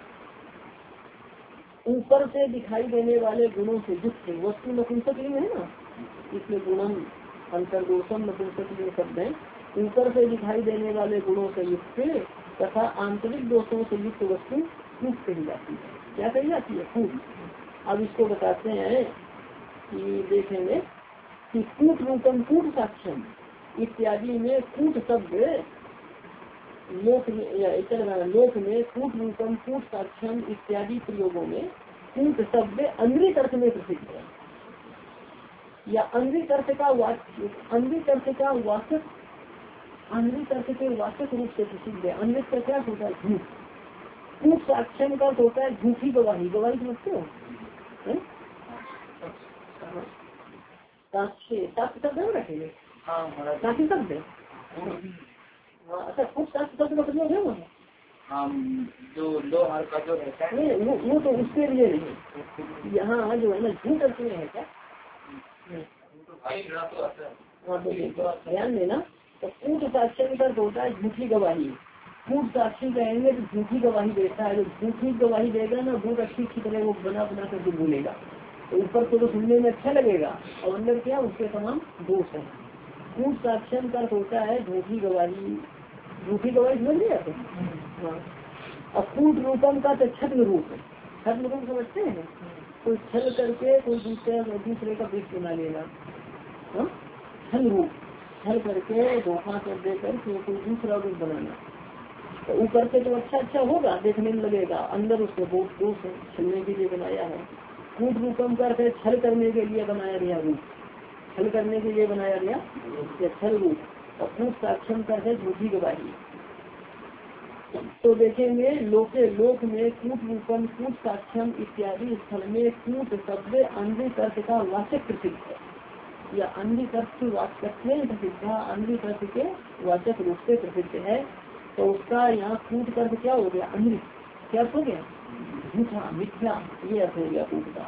ऊपर से दिखाई देने वाले गुणों से युक्त वस्तु नपुंसक लिंग है ना, इसलिए गुणम अंतर्दोषम नपुंसक लिंग शब्द है। ऊपर से दिखाई देने वाले गुणों से युक्त तथा आंतरिक दोषों से युक्त वस्तु कूट कही जाती है। क्या कही जाती है? कूट। अब इसको बताते हैं कि देखेंगे कि कूट रूपम कूट साक्ष्यम इत्यादि में कूट शब्द लोक में लोक में कूट रूपम कूट साक्ष्यम इत्यादि प्रयोगों में कूट शब्द अंग्रिक अर्थ में प्रसिद्ध है, या अंग्रिक अर्थ का वाचक, अंग्रिक अर्थ का वाचक, अंग्रिक अर्थ के वाचक रूप से प्रसिद्ध है। अंग्रिक का क्या होता है? झूठ। कूट साक्ष्यम का होता है झूठी गवाही। गवाही समझते हो? साक्ष्य साक्ष्य शब्द रखेंगे, साक्षी शब्द। अच्छा, कुछ शास्त्र शब्द मतलब है वहाँ हम जो दो हर का जो रहता है नहीं, वो वो तो उसके लिए नहीं, यहाँ जो है ना झूठ अर्थ में है क्या? हाँ तो देखो ध्यान देना, तो कूट साक्ष्य का अर्थ होता है झूठी गवाही। कूट साक्षी कहेंगे तो झूठी गवाही देता है, जो झूठी गवाही देगा ना बहुत अच्छी अच्छी तरह वो बना बना करके बोलेगा, तो ऊपर को तो सुनने में अच्छा लगेगा और अंदर क्या उसके तमाम दोष है। कूट साक्ष्य का अर्थ होता है झूठी गवाही, झूठी गवाही समझ लिया तो हाँ। और कूट रूपम का तो छद्म रूप, छद्म रूप समझते हैं, कोई छल करके कोई दूसरे दूसरे का वृक्ष बना लेना, छल रूप, छल करके धोखा कर दे करके कोई दूसरा रूप बनाना, तो ऊपर से तो अच्छा अच्छा होगा देखने में लगेगा, अंदर उसको बहुत दोष है, छलने के लिए बनाया है। कूट रूपम करके छल करने के लिए बनाया गया रूप, छल करने के लिए बनाया गया या छल रूप। और कूट साक्ष्यम करके झूठी गवाही, तो देखेंगे लोके लोक में कूट रूपम कूट साक्ष्यम इत्यादि स्थल में कूट शब्द अंधी तर्क का वाचक प्रसिद्ध है, या अंधी तर्क की वाचक प्रसिद्ध, अंधी तर्क के वाचक रूप से प्रसिद्ध है। तो उसका यहाँ कूट कर्थ क्या हो गया? अमृत। क्या हो गया? झूठा, मिथ्या, ये अर्थ हो गया कूट का।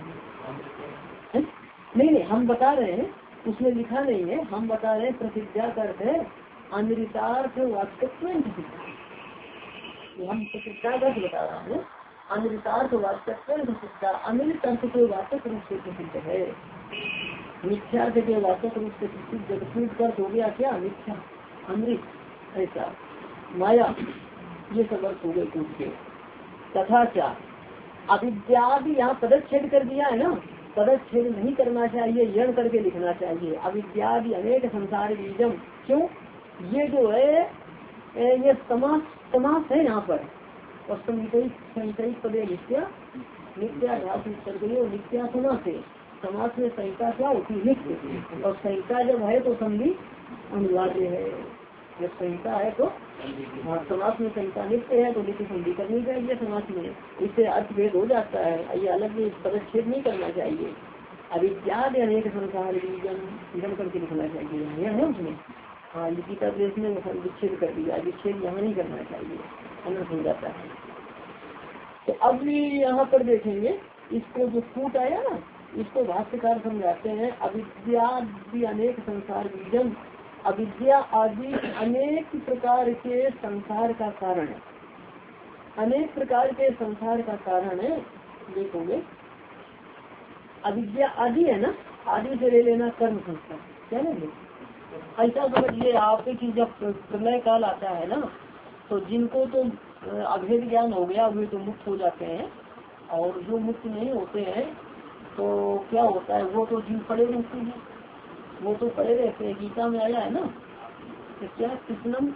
नहीं नहीं हम बता रहे हैं, उसमें लिखा नहीं है, हम बता रहे हैं प्रसिद्धा अर्थ है अमृतार्थ वास्तव में प्रसिद्ध, हम प्रसिद्धा अर्थ बता रहा हूँ। अमृतार्थ वास्तव में प्रसिद्धा, अमृत अर्थ के वाचक रूप से प्रसिद्ध है, मिथ्या के वाचक रूप से प्रसिद्ध। जब कूट कर्थ हो गया क्या? मिथ्या, अमृत, ऐसा माया, ये सब अर्थ हो गए कूट के। तथा क्या अविद्या भी यहाँ पदच्छेद कर दिया है ना, पदच्छेद नहीं करना चाहिए, यण करके लिखना चाहिए। अविद्या भी अनेक संसार बीजम, क्यों? ये जो है ये समास समास है यहाँ पर, और संशयिक पदे नित्या, नित्या नित्या समास है, समास में संहिता क्या होती है? नित्य, और संहिता जब है तो संधि अनिवार्य है, जब संहिता है तो हाँ, समास में संहिता नित्य है तो नित्य संधि करनी चाहिए समास में, इससे अर्थभेद हो जाता है, ये अलग पदच्छेद नहीं करना चाहिए। अविद्या अनेक संसार बीजम करके लिखना चाहिए, यह है उसमें हाँ लिखिता प्रेस में विच्छेद कर दिया, विच्छेद यहाँ नहीं करना चाहिए, अनर्थ हो जाता है। तो अब भी यहाँ पर देखेंगे, इसको जो कूट आया ना, इसको भाष्यकार समझाते हैं अविद्या अनेक संसार बीजम, अविद्या आदि अनेक प्रकार के संसार का कारण है, अनेक प्रकार के संसार का कारण है। देखोगे अविद्या आदि है ना, आदि से ले लेना कर्म संस्कार, क्या लेंगे ऐसा समझिए आप कि जब प्रलय काल आता है ना, तो जिनको तो अभेद ज्ञान हो गया वे तो मुक्त हो जाते हैं, और जो मुक्त नहीं होते हैं तो क्या होता है, वो तो जीव पड़े रहते हैं, वो तो पड़े रहते हैं। गीता में आया है ना, तो क्या कृष्णम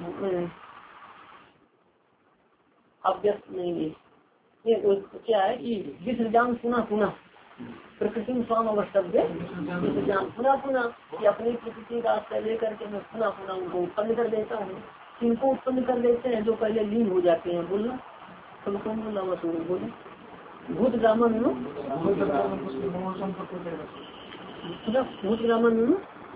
अभ्यस्त नहीं, ये क्या है कि विसर्जन पुनः पुनः प्रकृति स्वाम अवस्तव्य विसर्जन पुनः पुनः, कि अपनी प्रकृति का आश्रय लेकर के मैं पुनः पुनः उनको उत्पन्न कर देता हूँ। किनको उत्पन्न कर देते हैं? जो पहले लीन हो जाते हैं। बोलना सबको बोलना मत बोले भूत ब्राह्मण भूत ब्राह्मण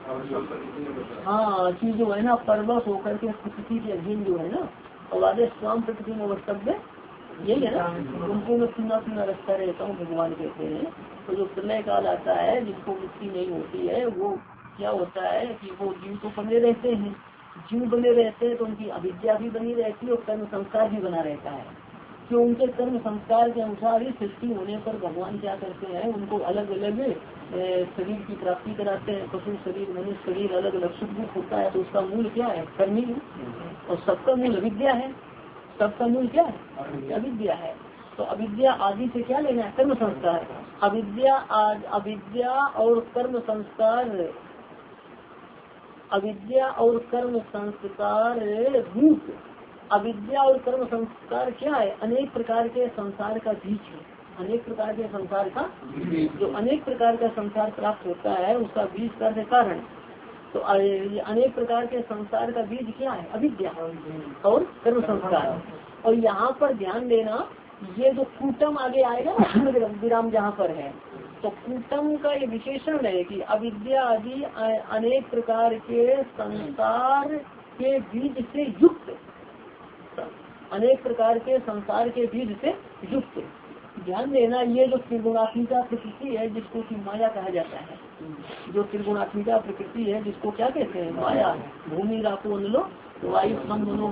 हाँ कि जो है ना पर्वत होकर के प्रकृति के अधीन जो है ना, और आगे स्वाम प्रकृति में वस्तव्य यही है ना, उनको मैं सुना सुना रखता रहता हूँ भगवान कहते हैं। तो जो प्रलय काल आता है जिनको मुक्ति नहीं होती है, वो क्या होता है कि वो जीव तो बने रहते हैं, जीव बने रहते हैं तो उनकी अविद्या भी बनी रहती है और कर्म संस्कार भी बना रहता है। जो उनके कर्म संस्कार के अनुसार ही सृष्टि होने पर भगवान क्या करते हैं, उनको अलग अलग शरीर की प्राप्ति कराते हैं। पशु शरीर, मनुष्य शरीर अलग अलग सुख दुख होता है, तो उसका मूल क्या है? कर्मी, और सबका मूल अविद्या है। सबका मूल क्या है? अविद्या है। तो अविद्या आदि से क्या लेना है? कर्म संस्कार। अविद्या अविद्या और कर्म संस्कार, अविद्या और कर्म संस्कार रूप, अविद्या और कर्म संस्कार क्या है? अनेक प्रकार के संसार का बीज है। अनेक प्रकार के संसार का, जो अनेक प्रकार का संसार प्राप्त होता है उसका बीज का कारण। तो अनेक प्रकार के संसार का बीज क्या है? अविद्या और कर्म संस्कार। और यहाँ पर ध्यान देना, ये जो कूटम आगे आएगा ना विराम जहाँ पर है, तो कूटम का ये विशेषण है कि अविद्या आदि अनेक प्रकार के संसार के बीज से युक्त, अनेक प्रकार के संसार के बीज से युक्त। ध्यान देना, ये जो त्रिगुणात्मिका प्रकृति है जिसको कि माया कहा जाता है, जो त्रिगुणात्मिका प्रकृति है जिसको क्या कहते हैं माया, भूमि रापो नलो वायु मनो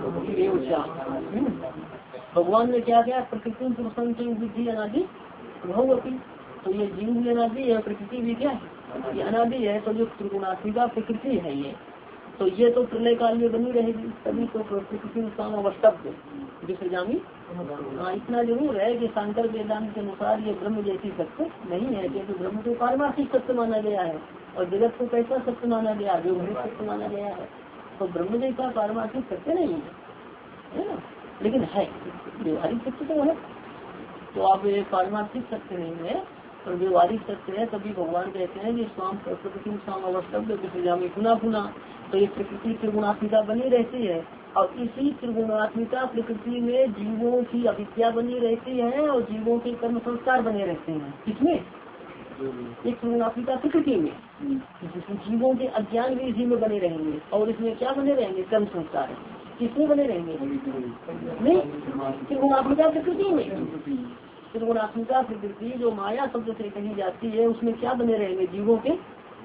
भगवान ने क्या किया, प्रकृति बुद्धि अनादि भगवती, तो ये जीव भी अनादि है, प्रकृति भी क्या है ये अनादि है। तो जो त्रिगुणात्मिका प्रकृति है ये, तो ये तो प्रलय काल में बनी रहेगी, तभी तो प्रकृति उत्साह अवस्तव्य विसर्जामी। हाँ, इतना जरूर है कि शांकर वेदांत के अनुसार ये ब्रह्म जैसी सत्य नहीं है, क्योंकि ब्रह्म को पारमार्थिक सत्य माना गया है और जगत को कैसा सत्य माना गया, व्यवहारिक सत्य माना गया है। तो ब्रह्म जैसा पारमार्थिक सत्य नहीं है ना, लेकिन है व्यवहारिक सत्य तो है। तो आप ये पारमार्थिक सत्य नहीं है और व्यवहारिक सत्य है, तभी भगवान कहते हैं कि स्वाम प्रकृति स्वाम अवस्तव्य विसर्जामी पुनः पुनः। तो ये प्रकृति त्रिगुणात्मिका बनी रहती है और इसी त्रिगुणात्मिका प्रकृति में जीवों की अविद्या बनी रहती है और जीवों के कर्म संस्कार बने रहते हैं। किसमें, एक त्रिगुणात्मिका प्रकृति में जीवों के अज्ञान भी इसी में बने रहेंगे और इसमें क्या बने रहेंगे, कर्म संस्कार। किसमें बने रहेंगे, नहीं त्रिगुणात्मिका प्रकृति में। त्रिगुणात्मिका प्रकृति जो माया शब्द से कही जाती है उसमें क्या बने रहेंगे, जीवों के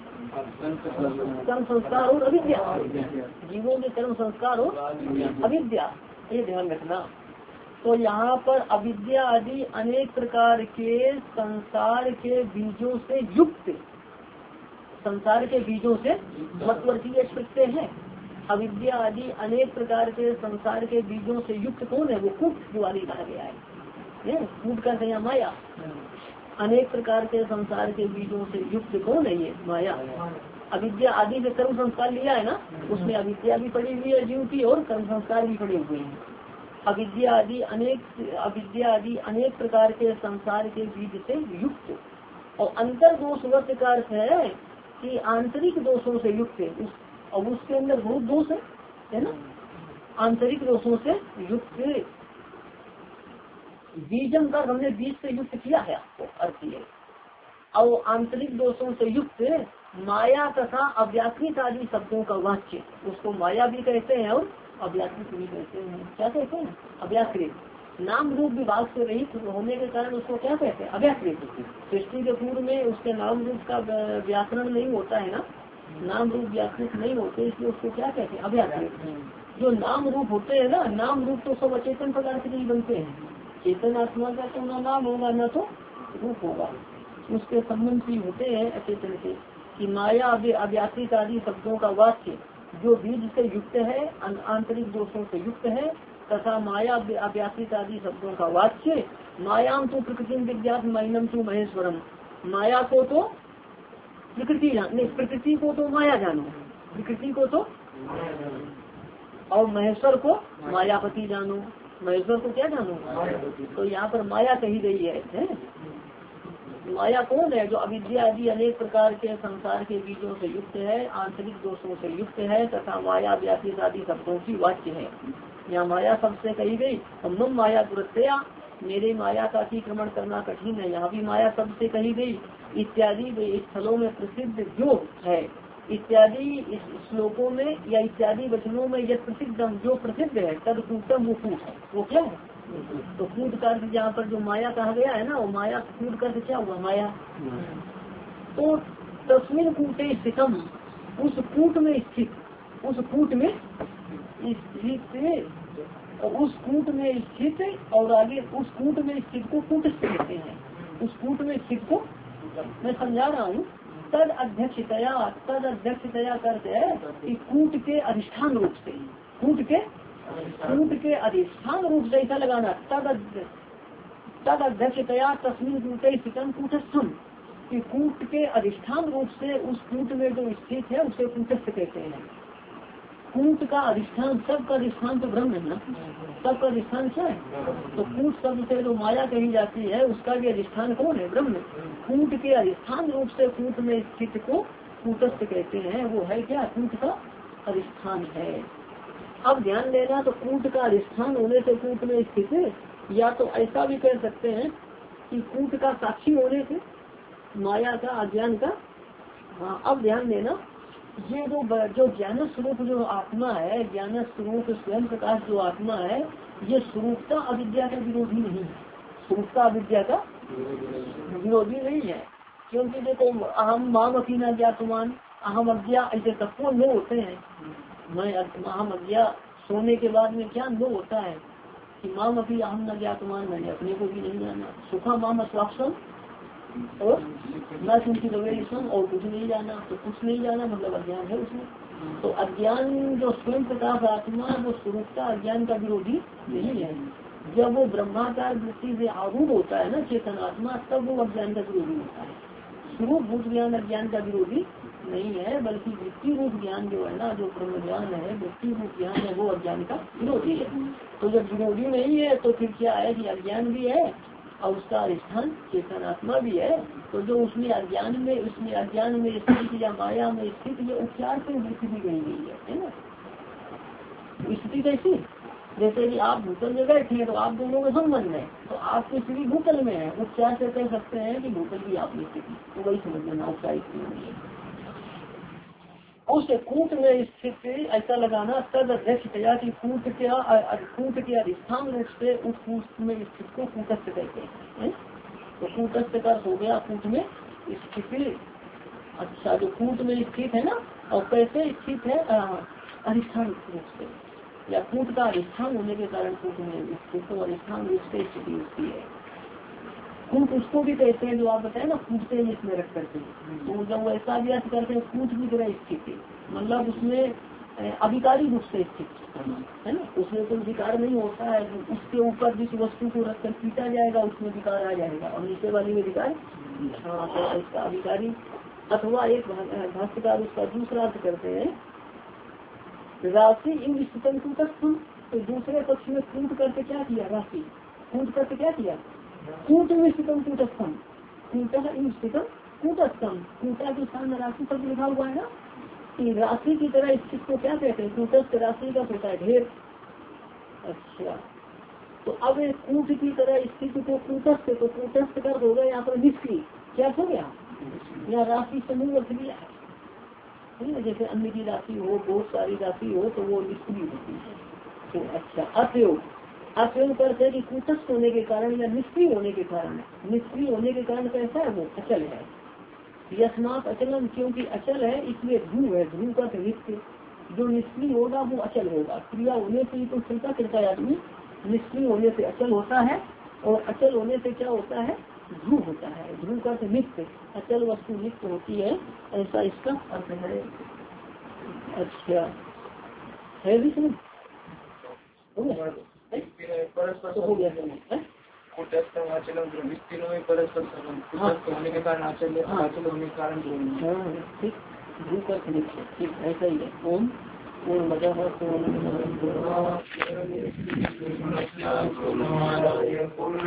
कर्म संस्कार और अविद्या, जीवों के कर्म संस्कार और अविद्या, ये ध्यान रखना। तो यहाँ पर अविद्या आदि अनेक प्रकार के संसार के बीजों से युक्त, संसार के बीजों से मतवर्तीय प्रत्यय है। अविद्या आदि अनेक प्रकार के संसार के बीजों से युक्त कौन है, वो कूट वाली कहा गया है, कूट का यहाँ माया। अनेक प्रकार के संसार के बीजों से युक्त कौन है, ये माया। अविद्या आदि से कर्म संस्कार लिया है ना, उसमें अविद्या भी पड़ी हुई है जीव की और कर्म संस्कार भी पड़े हुए हैं। अविद्या आदि अनेक अविद्या आदि अनेक प्रकार के संसार के बीज से युक्त, और अंतर दोष वर्ष का अर्थ है कि आंतरिक दोषों से युक्त है, और उसके अंदर बहुत दोष है, है ना। आंतरिक दोषों से युक्त, बीजम का हमने बीज से युक्त किया है आपको अर्थ ये। और आंतरिक दोषों से युक्त माया तथा अव्याकृत आदि शब्दों का वाच्य, उसको माया भी कहते हैं और अव्याकृत भी कहते हैं। क्या कहते हैं, अव्याकृत। नाम रूप विभाग से रहित होने के कारण उसको क्या कहते हैं, अव्याकृत। सृष्टि के पूर्व में उसके नाम रूप का व्याकरण नहीं होता है ना, नाम रूप व्याकृत नहीं होते, इसलिए उसको क्या कहते हैं, अव्याकृत। जो नाम रूप होते हैं ना, नाम रूप तो सब अचेतन प्रकार के नहीं बनते हैं, चेतन आत्मा का तो न नाम होगा न तो रूप होगा, उसके संबंध भी होते हैं अचेतन से। कि माया अव्याकृत आदि शब्दों का वाक्य जो बीज से युक्त है, आंतरिक दोषों से युक्त है, तथा माया अव्याकृत आदि शब्दों का वाक्य मायाम तो प्रकृति विद्यात महीनम तो महेश्वरम, माया को तो प्रकृति जानो, प्रकृति को तो माया जानो, प्रकृति को तो और महेश्वर को मायापति जानो, महेश्वर को क्या जानो। तो यहाँ पर माया कही गई है, है? माया कौन है, जो अविद्या आदि अनेक प्रकार के संसार के बीजों से युक्त है, आंतरिक दोषों से युक्त है, तथा माया व्याकृत आदि शब्दों की वाच्य है। यहाँ माया शब्द से कही गई, मम माया दुरत्या, मेरे माया का अतिक्रमण करना कठिन है, यहाँ भी माया शब्द से कही गई। इत्यादि स्थलों में प्रसिद्ध जो है, इत्यादि इस श्लोकों में या इत्यादि वचनों में यह प्रसिद्धम जो प्रसिद्ध है, तद कूटम वो कूट है, वो क्या है। तो कूट का अर्थ जहाँ पर जो माया कहा गया है ना, वो माया कूट का अर्थ क्या हुआ, माया। तो तस्मिन कूटे स्थितम, उस कूट में स्थित, उस कूट में स्थित, उस कूट में स्थित, और आगे उस कूट में स्थित को कूटस्थ कहते हैं। उस कूट में स्थित को मैं समझा रहा हूँ, तद अध्यक्षतया, तद अध्यक्षतया करते हैं कि कूट के अधिष्ठान रूप से, कूट के कूट के अधिष्ठान रूप से ऐसा लगाना, तद तद अध्यक्षतया तस्मिन कूटे स्थितम कूटस्थम, कि कूट के अधिष्ठान रूप से उस कूट में जो स्थित है उसे कूटस्थ कहते हैं। कूट का अधिष्ठान, सबका अधिष्ठान तो ब्रह्म है ना, सबका अधिष्ठान क्या है। तो कूट शब्द से जो माया कही जाती है उसका भी अधिष्ठान कौन है, ब्रह्म। कूट के अधिष्ठान रूप से कूट में स्थित को कूटस्थ कहते हैं, वो है क्या, कूट का अधिष्ठान है। अब ध्यान देना, तो कूट का अधिष्ठान होने से कूट में स्थित है, या तो ऐसा भी कह सकते हैं कि कूट का साक्षी होने से, माया का, अज्ञान का। हाँ, अब ध्यान देना, ये जो जो ज्ञान स्वरूप जो आत्मा है, ज्ञान स्वरूप स्वयं प्रकाश जो आत्मा है, ये स्वरूपता अविद्या का विरोधी नहीं है। स्वरूपता अविद्या का विरोधी नहीं है, क्योंकि देखो अहम माम अकीना ज्ञातमान, अहम अज्ञा, ऐसे सबको अनुभव होते हैं। मैं अहम अज्ञा, सोने के बाद में क्या अनुभव होता है कि माम अभी अहम न ज्ञातमान, मैंने अपने को भी नहीं जाना। सुखा माम अस्वाक्षम और न सुनती नवेशम, और कुछ नहीं जाना। तो कुछ नहीं जाना मतलब अज्ञान है उसमें। तो अज्ञान जो स्वयं प्रकाश आत्मा वो स्वरूपता अज्ञान का विरोधी नहीं है। जब वो ब्रह्माकार वृत्ति से आरूढ़ होता है ना चेतन आत्मा, तब वो अज्ञान का विरोधी होता है। स्वरूप भूत ज्ञान अज्ञान का विरोधी नहीं है, बल्कि वृत्ति रूप ज्ञान जो है ना, जो ब्रह्म ज्ञान है, वृत्ति रूप ज्ञान है, वो अज्ञान का विरोधी है। तो जब विरोधी नहीं है तो फिर क्या है कि अज्ञान भी है और उसका अधिष्ठान चेतन आत्मा भी है। तो जो उसमें अज्ञान में उसमें अज्ञान में स्थित या माया में स्थित ये उपचार से वृत्ति भी गई गई है, है ना। स्थिति कैसी, जैसे कि आप भूतल में बैठे हैं तो आप दोनों में संबंध है, तो आपकी स्थिति भूतल में है, उपचार से कह सकते हैं कि भूतल की आपकी स्थिति, तो वही समझ लेना उपचार स्थिति। उस कूट में स्थित ऐसा लगाना तद अध्यक्ष तया की कूट क्या कूट के अधिष्ठान रूप से उस कूट में स्थित को कूटस्थ कहते हैं। तो कूटस्थ का हो गया कूट में स्थिति। अच्छा, जो कूट में स्थित है ना, और कैसे स्थित है अधिष्ठान रूप से, या कूट का अधिष्ठान होने के कारण कूट में स्थित और अधिष्ठान रूप से स्थिति होती है। कूट उसको भी कहते हैं जो आप बताए ना, कूटते हैं इसमें रख करके। तो जब वो ऐसा अभ्यास करते हैं कूट की तरह स्थिति, मतलब उसमें अभिकारी रूप से स्थित है ना, उसमें कोई विकार नहीं होता है। उसके ऊपर जिस वस्तु को रखकर पीटा जाएगा उसमें विकार आ जाएगा, और नीचे वाली में विकार। हाँ, तो इसका अभिकारी। अथवा एक भाष्यकार उसका दूसरा अर्थ करते हैं राशि इन स्थितम कूटस्थम। तो दूसरे पक्ष में कूट करके क्या किया, राशि कूट करके क्या किया, कूट में स्थितम कूटस्थम, कूटा इन स्थितम कूटस्थम, कूटा के स्थान में राशि शब्द लिखा हुआ है ना, कि राशि की तरह स्थित को क्या कहते हैं, कूटस्थ राशि का होता है ढेर। अच्छा, तो अब कूट की तरह स्थित को कूटस्थ, तो कूटस्थ कर हो गया यहाँ पर निष्क्रिय, क्या हो गया, यहाँ राशि समूह अर्थ लिया है। जैसे अन्य की राशि हो, बहुत सारी राशि हो तो वो निष्क्रिय होती है। तो अच्छा, अप्रयोग अप्रयोग करते हैं कि कूटस्थ होने के कारण या निष्क्रिय होने के कारण, निष्क्रिय होने के कारण कैसा है, वो अचल है। यस्मात अचलन, क्योंकि अचल है इसलिए ध्रुव है, ध्रुव का नित्य। जो निष्क्रिय होगा वो अचल होगा। क्रिया होने से ही तो चलता चलता है आदमी, निष्क्रिय होने से अचल होता है, और अचल होने से क्या होता है, ध्रुव होता है। ध्रुव का नित्य, अचल वस्तु नित्य होती है, ऐसा इसका अर्थ है। अच्छा है भी समझ हो गया, तो हो गया समझ। होने के कारण आचल आचल होने के कारण ठीक, ध्रुव का ठीक ऐसा ही है। ओम पूर्ण मजा पूर्ण